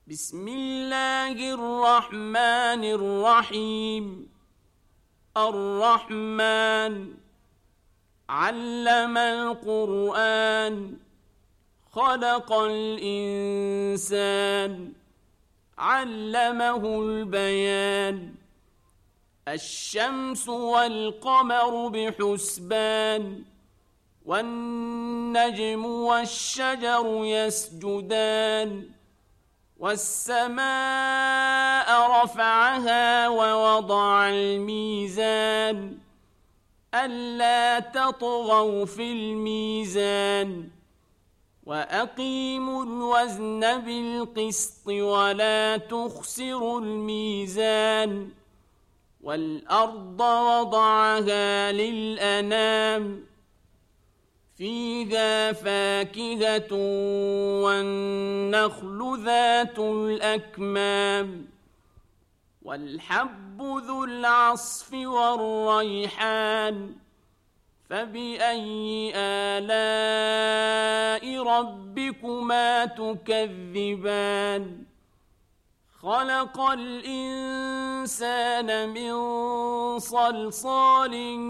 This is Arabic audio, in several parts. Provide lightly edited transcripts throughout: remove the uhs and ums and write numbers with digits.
بسم الله الرحمن الرحيم. الرحمن علم القرآن خلق الإنسان علمه البيان. الشمس والقمر بحسبان والنجم والشجر يسجدان. والسماء رفعها ووضع الميزان ألا تطغوا في الميزان وأقيموا الوزن بالقسط ولا تخسروا الميزان. والأرض وضعها للأنام فيها فاكهة والنخل ذات الأكمام والحب ذو العصف والريحان. فبأي آلاء ربكما تكذبان؟ خلق الإنسان من صلصال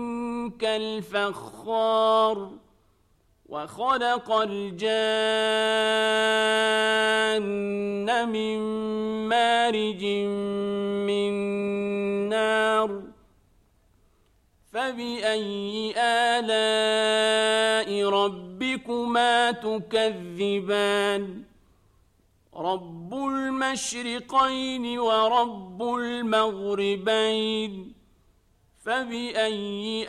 كالفخار وخلق الجان من مارج من نار. فبأي آلاء ربكما تكذبان؟ رب المشرقين ورب المغربين. فبأي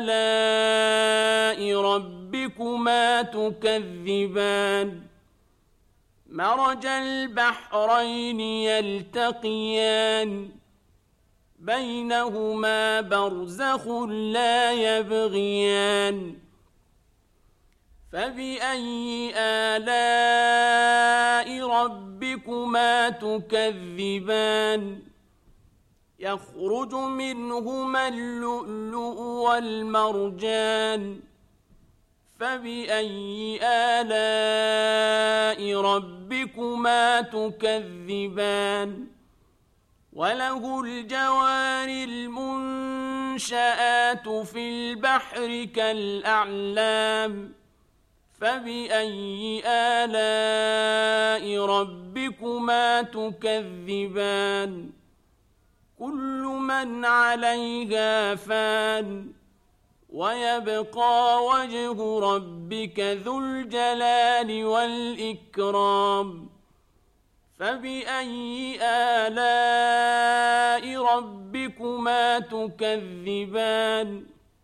آلاء ربكما تكذبان؟ مرج البحرين يلتقيان بينهما برزخ لا يبغيان. فبأي آلاء ربكما تكذبان؟ يخرج منهما اللؤلؤ والمرجان. فبأي آلاء ربكما تكذبان؟ وله الجوار المنشآت في البحر كالأعلام. فبأي آلاء ربكما تكذبان؟ كل من عليها فان ويبقى وجه ربك ذو الجلال والإكرام. فبأي آلاء ربكما تكذبان؟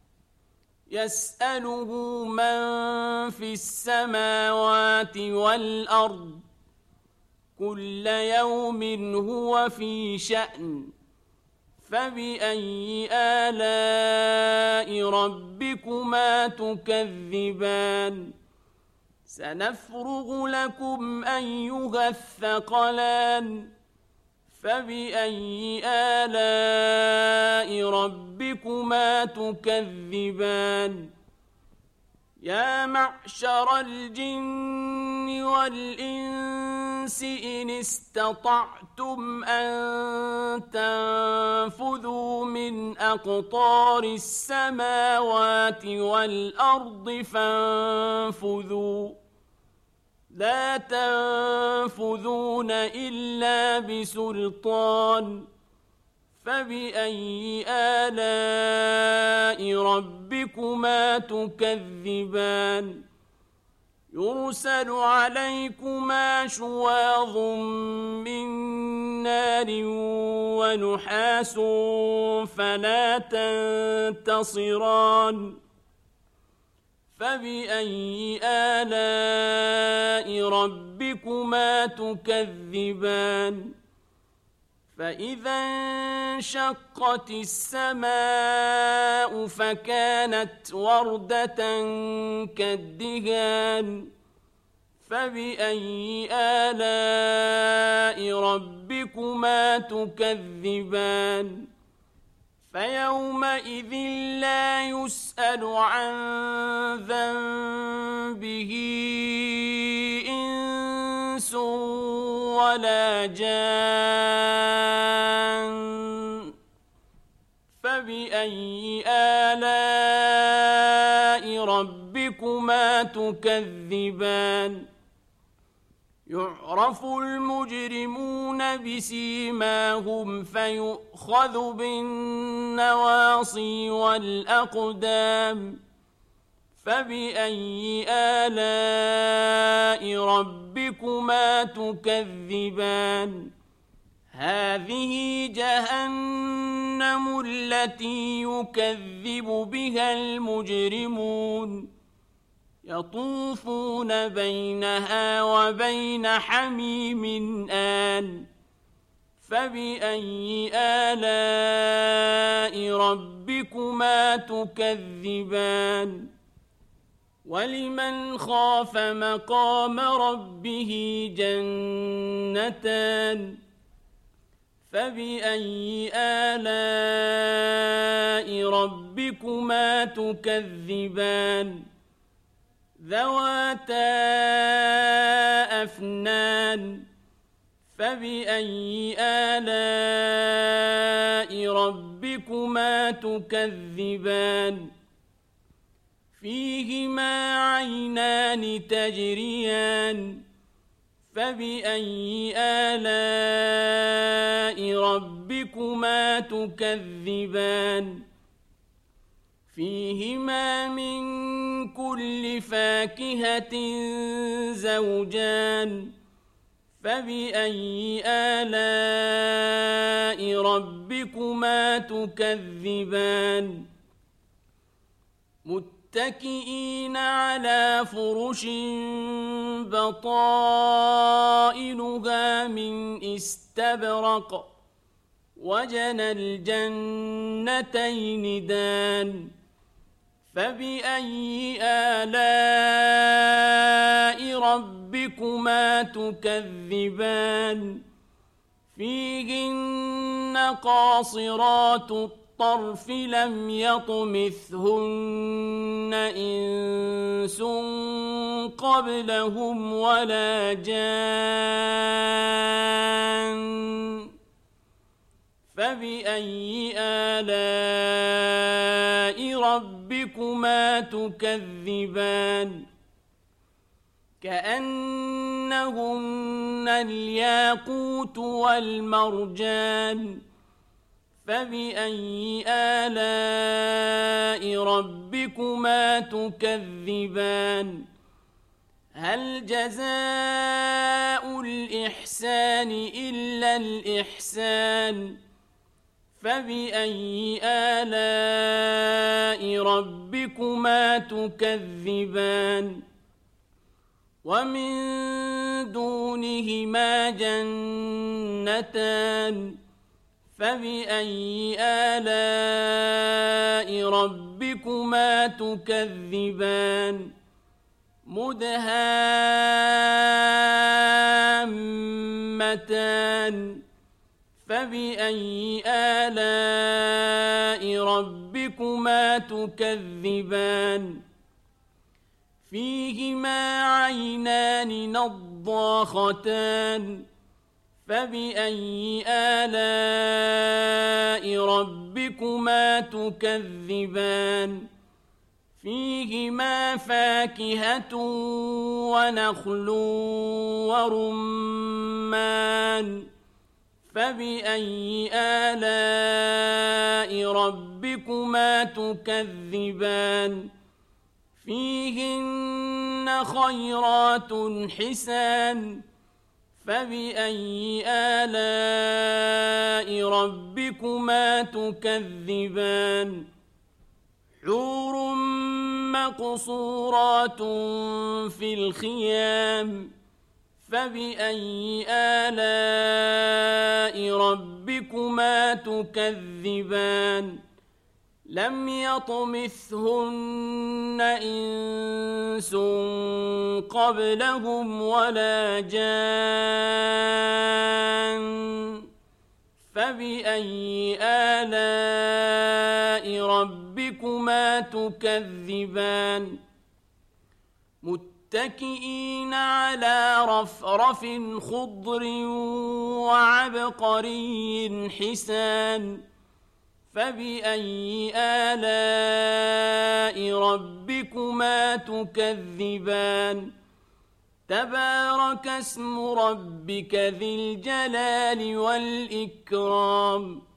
يسأله من في السماوات والأرض كل يوم هو في شأن. فبأي آلاء ربكما تكذبان؟ سنفرغ لكم أيها الثقلان. فبأي آلاء ربكما تكذبان؟ يا معشر الجن والإنس إن استطعتم أن تنفذوا من أقطار السماوات والأرض فانفذوا لا تنفذون إلا بسلطان. فبأي آلاء ربكما تكذبان؟ يرسل عليكما شواظ من نار ونحاس فلا تنتصران. فبأي آلاء ربكما تكذبان؟ فإذا انشقت السماء فكانت وردة كالدهان. فبأي آلاء ربكما تكذبان؟ فيومئذ لا يسأل عن ذنبه إنس ولا جان فبأي آلاء ربكما تكذبان يعرف المجرمون بسيماهم فيؤخذ بالنواصي والأقدام فبأي آلاء ربكما تكذبان هذه جهنم التي يكذب بها المجرمون يطوفون بينها وبين حميم آن فبأي آلاء ربكما تكذبان ولمن خاف مقام ربه جنتان فبأي آلاء ربكما تكذبان ذواتا أفنان فبأي آلاء ربكما تكذبان فيهما عينان تجريان فبأي آلاء ربكما تكذبان فيهما من كل فاكهة زوجان فبأي آلاء ربكما تكذبان متكئين على فرش بطائنها من استبرق وجنى الجنتين دان فبأي آلاء ربكما تكذبان فيهن قاصرات الطرف لم يطمثهن إنس قبلهم ولا جان فبأي آلاء ربكما تكذبان كأنهن الياقوت والمرجان فبأي آلاء ربكما تكذبان هل جزاء الإحسان إلا الإحسان فبأي آلاء ربكما تكذبان ومن دونهما جنتان فبأي آلاء ربكما تكذبان مدهامتان فبأي آلاء ربكما تكذبان فيهما عينان نضاختان فبأي آلاء ربكما تكذبان فيهما فاكهة ونخل ورمان فبأي آلاء ربكما تكذبان فيهن خيرات حسان فبأي آلاء ربكما تكذبان حور مقصورات في الخيام فبأي آلاء ربكما تكذبان لم يطمثهن إنس قبلهم ولا جان فبأي آلاء ربكما تكذبان متكئين على رفرف خضر وعبقري حسان فبأي آلاء ربكما تكذبان تبارك اسم ربك ذي الجلال والإكرام